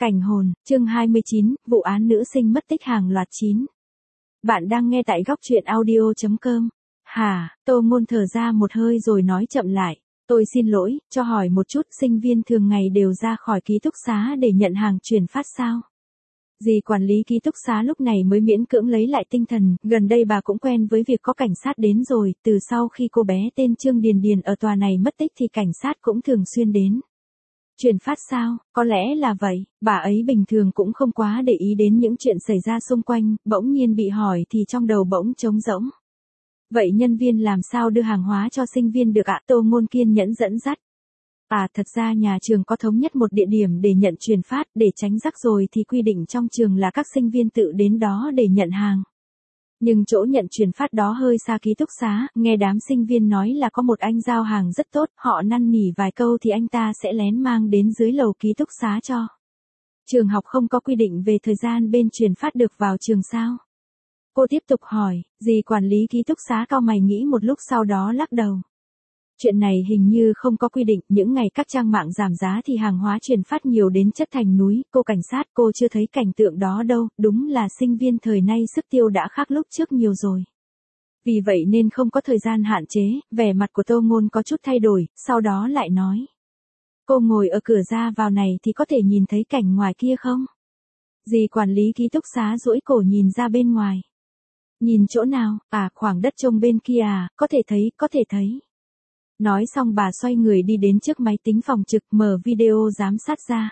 Cảnh hồn, chương 29, vụ án nữ sinh mất tích hàng loạt 9. Bạn đang nghe tại góc truyện audio.com. Hả, Tô Ngôn thở ra một hơi rồi nói chậm lại. Tôi xin lỗi, cho hỏi một chút, sinh viên thường ngày đều ra khỏi ký túc xá để nhận hàng chuyển phát sao? Dì quản lý ký túc xá lúc này mới miễn cưỡng lấy lại tinh thần, gần đây bà cũng quen với việc có cảnh sát đến rồi, từ sau khi cô bé tên Trương Điền Điền ở tòa này mất tích thì cảnh sát cũng thường xuyên đến. Chuyển phát sao, có lẽ là vậy, bà ấy bình thường cũng không quá để ý đến những chuyện xảy ra xung quanh, bỗng nhiên bị hỏi thì trong đầu bỗng trống rỗng. Vậy nhân viên làm sao đưa hàng hóa cho sinh viên được ạ? Tô Ngôn kiên nhẫn dẫn dắt. Thật ra nhà trường có thống nhất một địa điểm để nhận chuyển phát, để tránh rắc rối thì quy định trong trường là các sinh viên tự đến đó để nhận hàng. Nhưng chỗ nhận chuyển phát đó hơi xa ký túc xá, nghe đám sinh viên nói là có một anh giao hàng rất tốt, họ năn nỉ vài câu thì anh ta sẽ lén mang đến dưới lầu ký túc xá cho. Trường học không có quy định về thời gian bên chuyển phát được vào trường sao? Cô tiếp tục hỏi, dì quản lý ký túc xá cau mày nghĩ một lúc sau đó lắc đầu. Chuyện này hình như không có quy định, những ngày các trang mạng giảm giá thì hàng hóa chuyển phát nhiều đến chất thành núi, cô cảnh sát cô chưa thấy cảnh tượng đó đâu, đúng là sinh viên thời nay sức tiêu đã khác lúc trước nhiều rồi. Vì vậy nên không có thời gian hạn chế, vẻ mặt của Tô Ngôn có chút thay đổi, sau đó lại nói. Cô ngồi ở cửa ra vào này thì có thể nhìn thấy cảnh ngoài kia không? Dì quản lý ký túc xá duỗi cổ nhìn ra bên ngoài. Nhìn chỗ nào, khoảng đất trông bên kia có thể thấy. Nói xong bà xoay người đi đến trước máy tính phòng trực mở video giám sát ra.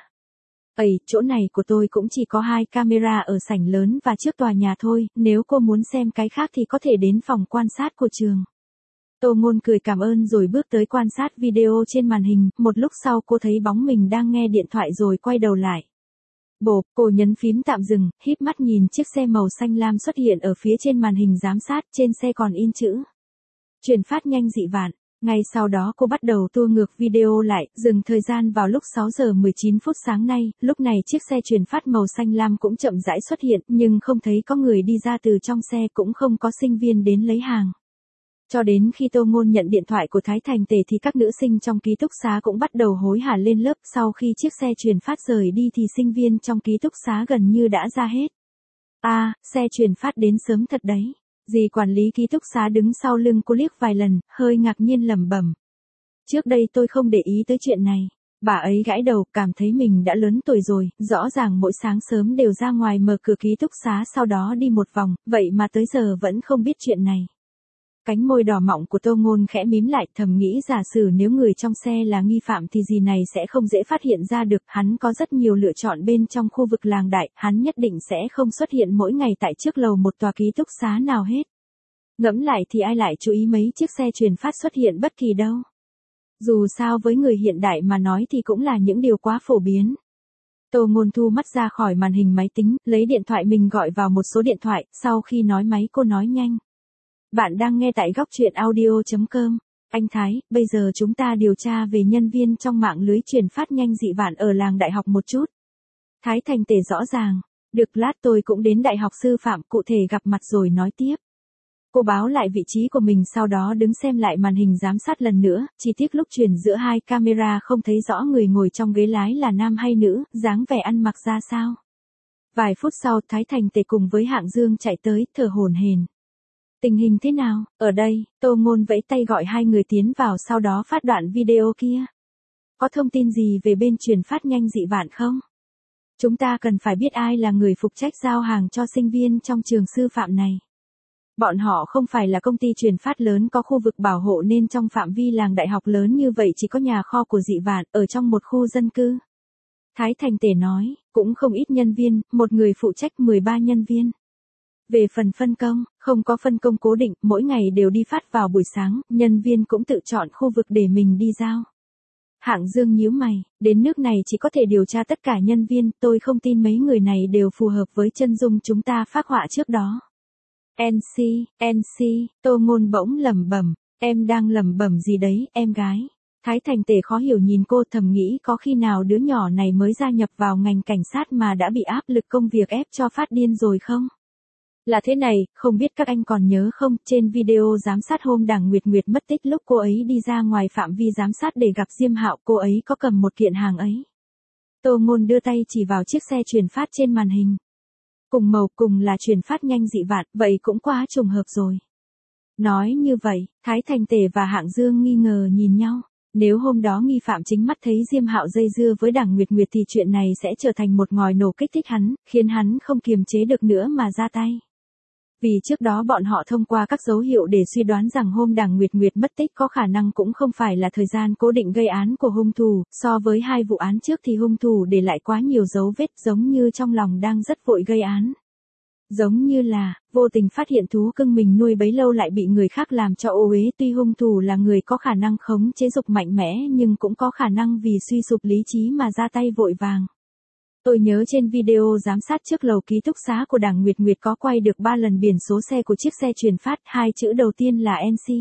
Chỗ này của tôi cũng chỉ có 2 camera ở sảnh lớn và trước tòa nhà thôi, nếu cô muốn xem cái khác thì có thể đến phòng quan sát của trường. Tô Ngôn cười cảm ơn rồi bước tới quan sát video trên màn hình, một lúc sau cô thấy bóng mình đang nghe điện thoại rồi quay đầu lại. Bộp, cô nhấn phím tạm dừng, híp mắt nhìn chiếc xe màu xanh lam xuất hiện ở phía trên màn hình giám sát, trên xe còn in chữ. Chuyển phát nhanh dị vạn. Ngay sau đó cô bắt đầu tua ngược video lại, dừng thời gian vào lúc 6 giờ 19 phút sáng nay, lúc này chiếc xe chuyển phát màu xanh lam cũng chậm rãi xuất hiện, nhưng không thấy có người đi ra từ trong xe, cũng không có sinh viên đến lấy hàng. Cho đến khi Tô Ngôn nhận điện thoại của Thái Thành Tề thì các nữ sinh trong ký túc xá cũng bắt đầu hối hả lên lớp, sau khi chiếc xe chuyển phát rời đi thì sinh viên trong ký túc xá gần như đã ra hết. Xe chuyển phát đến sớm thật đấy. Dì quản lý ký túc xá đứng sau lưng cô liếc vài lần, hơi ngạc nhiên lẩm bẩm. Trước đây tôi không để ý tới chuyện này. Bà ấy gãi đầu, cảm thấy mình đã lớn tuổi rồi, rõ ràng mỗi sáng sớm đều ra ngoài mở cửa ký túc xá sau đó đi một vòng, vậy mà tới giờ vẫn không biết chuyện này. Cánh môi đỏ mọng của Tô Ngôn khẽ mím lại, thầm nghĩ giả sử nếu người trong xe là nghi phạm thì dì này sẽ không dễ phát hiện ra được, hắn có rất nhiều lựa chọn bên trong khu vực làng đại, hắn nhất định sẽ không xuất hiện mỗi ngày tại trước lầu một tòa ký túc xá nào hết. Ngẫm lại thì ai lại chú ý mấy chiếc xe chuyển phát xuất hiện bất kỳ đâu. Dù sao với người hiện đại mà nói thì cũng là những điều quá phổ biến. Tô Ngôn thu mắt ra khỏi màn hình máy tính, lấy điện thoại mình gọi vào một số điện thoại, sau khi nói máy cô nói nhanh. Bạn đang nghe tại góc truyện audio.com. Anh Thái, bây giờ chúng ta điều tra về nhân viên trong mạng lưới chuyển phát nhanh dị vạn ở làng đại học một chút. Thái Thành Tề rõ ràng. Được, lát tôi cũng đến đại học sư phạm, cụ thể gặp mặt rồi nói tiếp. Cô báo lại vị trí của mình sau đó đứng xem lại màn hình giám sát lần nữa, chi tiết lúc chuyển giữa 2 camera không thấy rõ người ngồi trong ghế lái là nam hay nữ, dáng vẻ ăn mặc ra sao. Vài phút sau Thái Thành Tề cùng với Hạng Dương chạy tới, thở hổn hển. Tình hình thế nào? Ở đây, Tô Ngôn vẫy tay gọi 2 người tiến vào sau đó phát đoạn video kia. Có thông tin gì về bên chuyển phát nhanh dị vạn không? Chúng ta cần phải biết ai là người phụ trách giao hàng cho sinh viên trong trường sư phạm này. Bọn họ không phải là công ty chuyển phát lớn có khu vực bảo hộ nên trong phạm vi làng đại học lớn như vậy chỉ có nhà kho của dị vạn ở trong một khu dân cư. Thái Thành Tề nói, cũng không ít nhân viên, một người phụ trách 13 nhân viên. Về phần phân công, không có phân công cố định, mỗi ngày đều đi phát vào buổi sáng, nhân viên cũng tự chọn khu vực để mình đi giao. Hạng Dương nhíu mày, đến nước này chỉ có thể điều tra tất cả nhân viên, tôi không tin mấy người này đều phù hợp với chân dung chúng ta phác họa trước đó. NC, Tô Ngôn bỗng lẩm bẩm, em đang lẩm bẩm gì đấy, em gái. Thái Thành Tề khó hiểu nhìn cô, thầm nghĩ có khi nào đứa nhỏ này mới gia nhập vào ngành cảnh sát mà đã bị áp lực công việc ép cho phát điên rồi không? Là thế này, không biết các anh còn nhớ không, trên video giám sát hôm Đằng Nguyệt Nguyệt mất tích lúc cô ấy đi ra ngoài phạm vi giám sát để gặp Diêm Hạo, cô ấy có cầm một kiện hàng ấy. Tô Ngôn đưa tay chỉ vào chiếc xe chuyển phát trên màn hình. Cùng màu, cùng là chuyển phát nhanh dị vạn, vậy cũng quá trùng hợp rồi. Nói như vậy, Thái Thành Tể và Hạng Dương nghi ngờ nhìn nhau. Nếu hôm đó nghi phạm chính mắt thấy Diêm Hạo dây dưa với Đằng Nguyệt Nguyệt thì chuyện này sẽ trở thành một ngòi nổ kích thích hắn, khiến hắn không kiềm chế được nữa mà ra tay. Vì trước đó bọn họ thông qua các dấu hiệu để suy đoán rằng hôm Đằng Nguyệt Nguyệt mất tích có khả năng cũng không phải là thời gian cố định gây án của hung thủ, so với hai vụ án trước thì hung thủ để lại quá nhiều dấu vết giống như trong lòng đang rất vội gây án. Giống như là, vô tình phát hiện thú cưng mình nuôi bấy lâu lại bị người khác làm cho ô uế, tuy hung thủ là người có khả năng khống chế dục mạnh mẽ nhưng cũng có khả năng vì suy sụp lý trí mà ra tay vội vàng. Tôi nhớ trên video giám sát trước lầu ký túc xá của Đằng Nguyệt Nguyệt có quay được 3 lần biển số xe của chiếc xe chuyển phát, hai chữ đầu tiên là NC.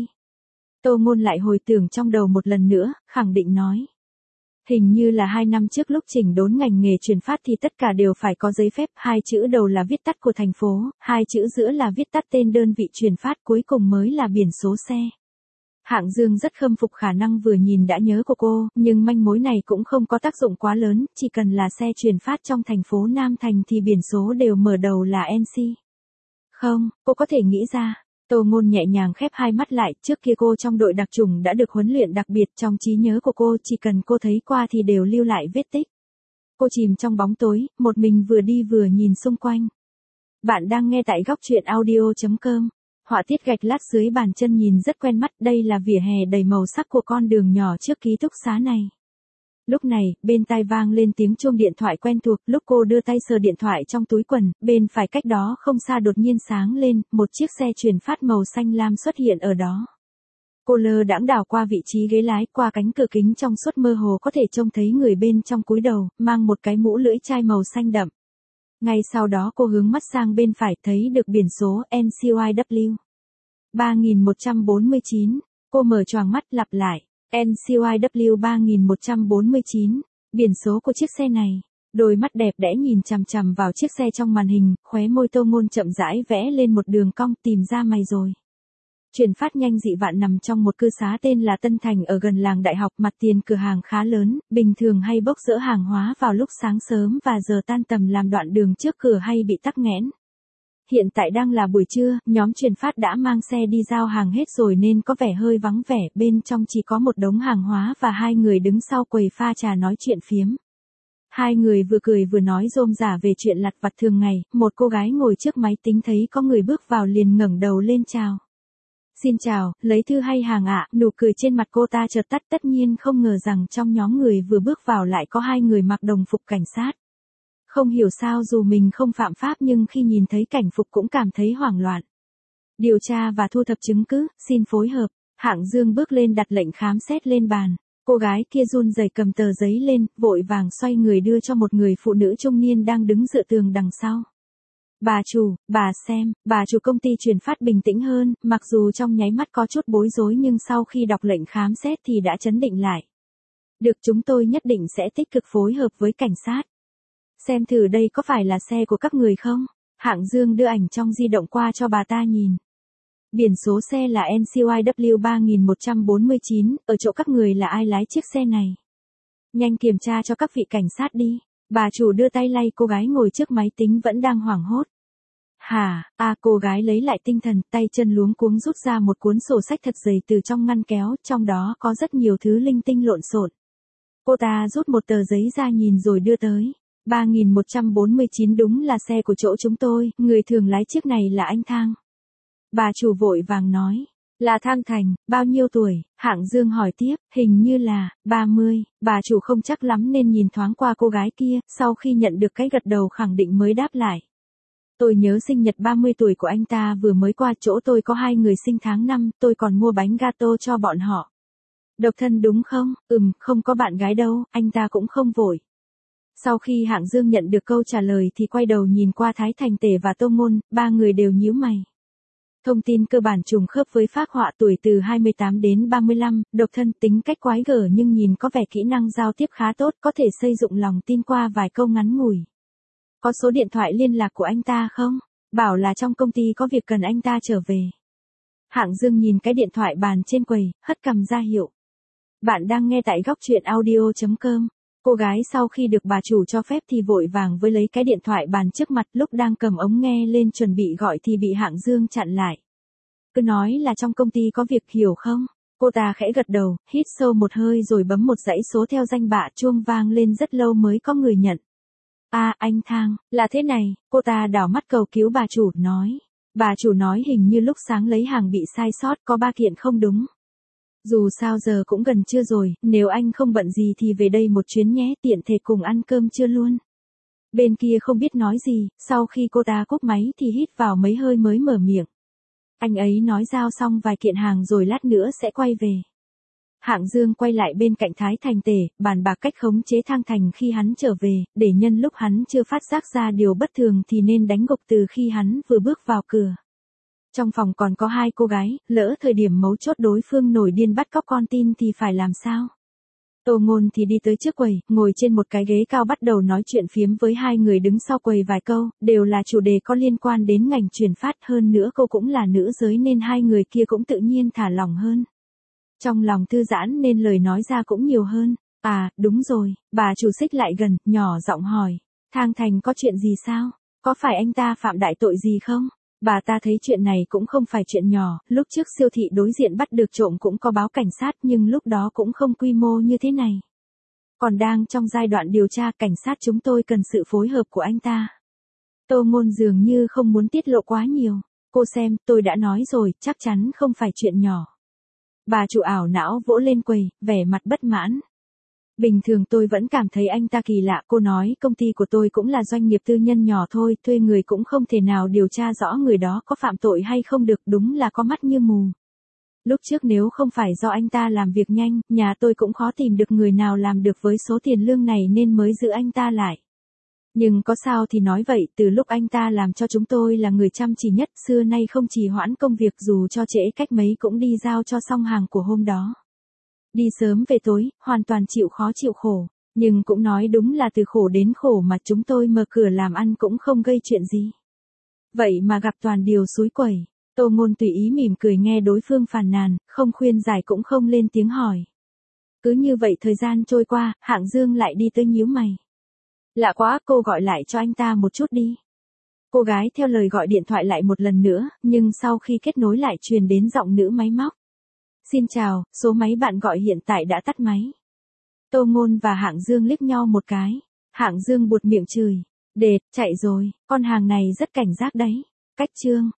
Tô Ngôn lại hồi tưởng trong đầu một lần nữa, khẳng định nói. Hình như là 2 năm trước lúc chỉnh đốn ngành nghề chuyển phát thì tất cả đều phải có giấy phép, hai chữ đầu là viết tắt của thành phố, hai chữ giữa là viết tắt tên đơn vị chuyển phát, cuối cùng mới là biển số xe. Hạng Dương rất khâm phục khả năng vừa nhìn đã nhớ của cô, nhưng manh mối này cũng không có tác dụng quá lớn, chỉ cần là xe chuyển phát trong thành phố Nam Thành thì biển số đều mở đầu là NC. Không, cô có thể nghĩ ra. Tô Ngôn nhẹ nhàng khép hai mắt lại, trước kia cô trong đội đặc chủng đã được huấn luyện đặc biệt, trong trí nhớ của cô chỉ cần cô thấy qua thì đều lưu lại vết tích. Cô chìm trong bóng tối, một mình vừa đi vừa nhìn xung quanh. Bạn đang nghe tại góc truyện audio.com. Họa tiết gạch lát dưới bàn chân nhìn rất quen mắt, đây là vỉa hè đầy màu sắc của con đường nhỏ trước ký túc xá này. Lúc này, bên tai vang lên tiếng chuông điện thoại quen thuộc, lúc cô đưa tay sờ điện thoại trong túi quần, bên phải cách đó không xa đột nhiên sáng lên, một chiếc xe chuyển phát màu xanh lam xuất hiện ở đó. Cô lơ đãng đảo qua vị trí ghế lái, qua cánh cửa kính trong suốt mơ hồ có thể trông thấy người bên trong cúi đầu, mang một cái mũ lưỡi chai màu xanh đậm. Ngay sau đó cô hướng mắt sang bên phải thấy được biển số NCYW 3149. Cô mở choàng mắt lặp lại. NCYW 3149. Biển số của chiếc xe này. Đôi mắt đẹp đẽ nhìn chằm chằm vào chiếc xe trong màn hình, khóe môi Tô Ngôn chậm rãi vẽ lên một đường cong, tìm ra mày rồi. Chuyển phát nhanh dị vạn nằm trong một cư xá tên là Tân Thành ở gần làng đại học, mặt tiền cửa hàng khá lớn, bình thường hay bốc dỡ hàng hóa vào lúc sáng sớm và giờ tan tầm làm đoạn đường trước cửa hay bị tắc nghẽn. Hiện tại đang là buổi trưa, nhóm chuyển phát đã mang xe đi giao hàng hết rồi nên có vẻ hơi vắng vẻ, bên trong chỉ có một đống hàng hóa và hai người đứng sau quầy pha trà nói chuyện phiếm. Hai người vừa cười vừa nói rôm rả về chuyện lặt vặt thường ngày, một cô gái ngồi trước máy tính thấy có người bước vào liền ngẩng đầu lên chào. Xin chào, lấy thư hay hàng ạ, nụ cười trên mặt cô ta chợt tắt, tất nhiên không ngờ rằng trong nhóm người vừa bước vào lại có hai người mặc đồng phục cảnh sát. Không hiểu sao dù mình không phạm pháp nhưng khi nhìn thấy cảnh phục cũng cảm thấy hoảng loạn. Điều tra và thu thập chứng cứ, xin phối hợp. Hạng Dương bước lên đặt lệnh khám xét lên bàn. Cô gái kia run rẩy cầm tờ giấy lên, vội vàng xoay người đưa cho một người phụ nữ trung niên đang đứng dựa tường đằng sau. Bà chủ, bà xem, bà chủ công ty chuyển phát bình tĩnh hơn, mặc dù trong nháy mắt có chút bối rối nhưng sau khi đọc lệnh khám xét thì đã trấn định lại. Được, chúng tôi nhất định sẽ tích cực phối hợp với cảnh sát. Xem thử đây có phải là xe của các người không? Hạng Dương đưa ảnh trong di động qua cho bà ta nhìn. Biển số xe là NCYW 3149, ở chỗ các người là ai lái chiếc xe này? Nhanh kiểm tra cho các vị cảnh sát đi. Bà chủ đưa tay lay cô gái ngồi trước máy tính vẫn đang hoảng hốt. Hả, cô gái lấy lại tinh thần, tay chân luống cuống rút ra một cuốn sổ sách thật dày từ trong ngăn kéo, trong đó có rất nhiều thứ linh tinh lộn xộn. Cô ta rút một tờ giấy ra nhìn rồi đưa tới. 3149 đúng là xe của chỗ chúng tôi, người thường lái chiếc này là anh Thang. Bà chủ vội vàng nói. Là Thang Thành, bao nhiêu tuổi? Hạng Dương hỏi tiếp, hình như là 30, bà chủ không chắc lắm nên nhìn thoáng qua cô gái kia, sau khi nhận được cái gật đầu khẳng định mới đáp lại. Tôi nhớ sinh nhật 30 tuổi của anh ta vừa mới qua, chỗ tôi có 2 người sinh tháng 5, tôi còn mua bánh gato cho bọn họ. Độc thân đúng không? Không có bạn gái đâu, anh ta cũng không vội. Sau khi Hạng Dương nhận được câu trả lời thì quay đầu nhìn qua Thái Thành Tể và Tô Ngôn, ba người đều nhíu mày. Thông tin cơ bản trùng khớp với phác họa, tuổi từ 28 đến 35, độc thân, tính cách quái gở nhưng nhìn có vẻ kỹ năng giao tiếp khá tốt, có thể xây dựng lòng tin qua vài câu ngắn ngủi. Có số điện thoại liên lạc của anh ta không? Bảo là trong công ty có việc cần anh ta trở về. Hạng Dương nhìn cái điện thoại bàn trên quầy, hất cằm ra hiệu. Bạn đang nghe tại góc truyện audio.com. Cô gái sau khi được bà chủ cho phép thì vội vàng với lấy cái điện thoại bàn trước mặt, lúc đang cầm ống nghe lên chuẩn bị gọi thì bị Hạng Dương chặn lại. Cứ nói là trong công ty có việc, hiểu không? Cô ta khẽ gật đầu, hít sâu một hơi rồi bấm một dãy số theo danh bạ, chuông vang lên rất lâu mới có người nhận. À, anh Thang, là thế này, cô ta đảo mắt cầu cứu bà chủ, nói. Bà chủ nói hình như lúc sáng lấy hàng bị sai sót, có 3 kiện không đúng. Dù sao giờ cũng gần trưa rồi, nếu anh không bận gì thì về đây một chuyến nhé, tiện thể cùng ăn cơm trưa luôn. Bên kia không biết nói gì, sau khi cô ta cúp máy thì hít vào mấy hơi mới mở miệng. Anh ấy nói giao xong vài kiện hàng rồi lát nữa sẽ quay về. Hạng Dương quay lại bên cạnh Thái Thành Tể, bàn bạc cách khống chế Thang Thành khi hắn trở về, để nhân lúc hắn chưa phát giác ra điều bất thường thì nên đánh gục từ khi hắn vừa bước vào cửa. Trong phòng còn có 2 cô gái, lỡ thời điểm mấu chốt đối phương nổi điên bắt cóc con tin thì phải làm sao? Tô Ngôn thì đi tới trước quầy, ngồi trên một cái ghế cao bắt đầu nói chuyện phiếm với 2 người đứng sau quầy vài câu, đều là chủ đề có liên quan đến ngành truyền phát, hơn nữa cô cũng là nữ giới nên 2 người kia cũng tự nhiên thả lỏng hơn. Trong lòng thư giãn nên lời nói ra cũng nhiều hơn. À, đúng rồi, bà chủ xích lại gần, nhỏ giọng hỏi. Thang Thành có chuyện gì sao? Có phải anh ta phạm đại tội gì không? Bà ta thấy chuyện này cũng không phải chuyện nhỏ, lúc trước siêu thị đối diện bắt được trộm cũng có báo cảnh sát nhưng lúc đó cũng không quy mô như thế này. Còn đang trong giai đoạn điều tra, cảnh sát chúng tôi cần sự phối hợp của anh ta. Tô Ngôn dường như không muốn tiết lộ quá nhiều. Cô xem, tôi đã nói rồi, chắc chắn không phải chuyện nhỏ. Bà chủ ảo não vỗ lên quầy, vẻ mặt bất mãn. Bình thường tôi vẫn cảm thấy anh ta kỳ lạ, cô nói công ty của tôi cũng là doanh nghiệp tư nhân nhỏ thôi, thuê người cũng không thể nào điều tra rõ người đó có phạm tội hay không được, đúng là có mắt như mù. Lúc trước nếu không phải do anh ta làm việc nhanh, nhà tôi cũng khó tìm được người nào làm được với số tiền lương này nên mới giữ anh ta lại. Nhưng có sao thì nói vậy, từ lúc anh ta làm cho chúng tôi là người chăm chỉ nhất, xưa nay không trì hoãn công việc, dù cho trễ cách mấy cũng đi giao cho xong hàng của hôm đó. Đi sớm về tối, hoàn toàn chịu khó chịu khổ, nhưng cũng nói đúng là từ khổ đến khổ mà chúng tôi mở cửa làm ăn cũng không gây chuyện gì. Vậy mà gặp toàn điều xúi quẩy. Tô Ngôn tùy ý mỉm cười nghe đối phương phàn nàn, không khuyên giải cũng không lên tiếng hỏi. Cứ như vậy thời gian trôi qua, Hạng Dương lại đi tới nhíu mày. Lạ quá, cô gọi lại cho anh ta một chút đi. Cô gái theo lời gọi điện thoại lại một lần nữa, nhưng sau khi kết nối lại truyền đến giọng nữ máy móc. Xin chào, số máy bạn gọi hiện tại đã tắt máy. Tô Ngôn và Hạng Dương liếc nhau một cái. Hạng Dương buột miệng chửi. Đệt, chạy rồi, con hàng này rất cảnh giác đấy. Cách chương.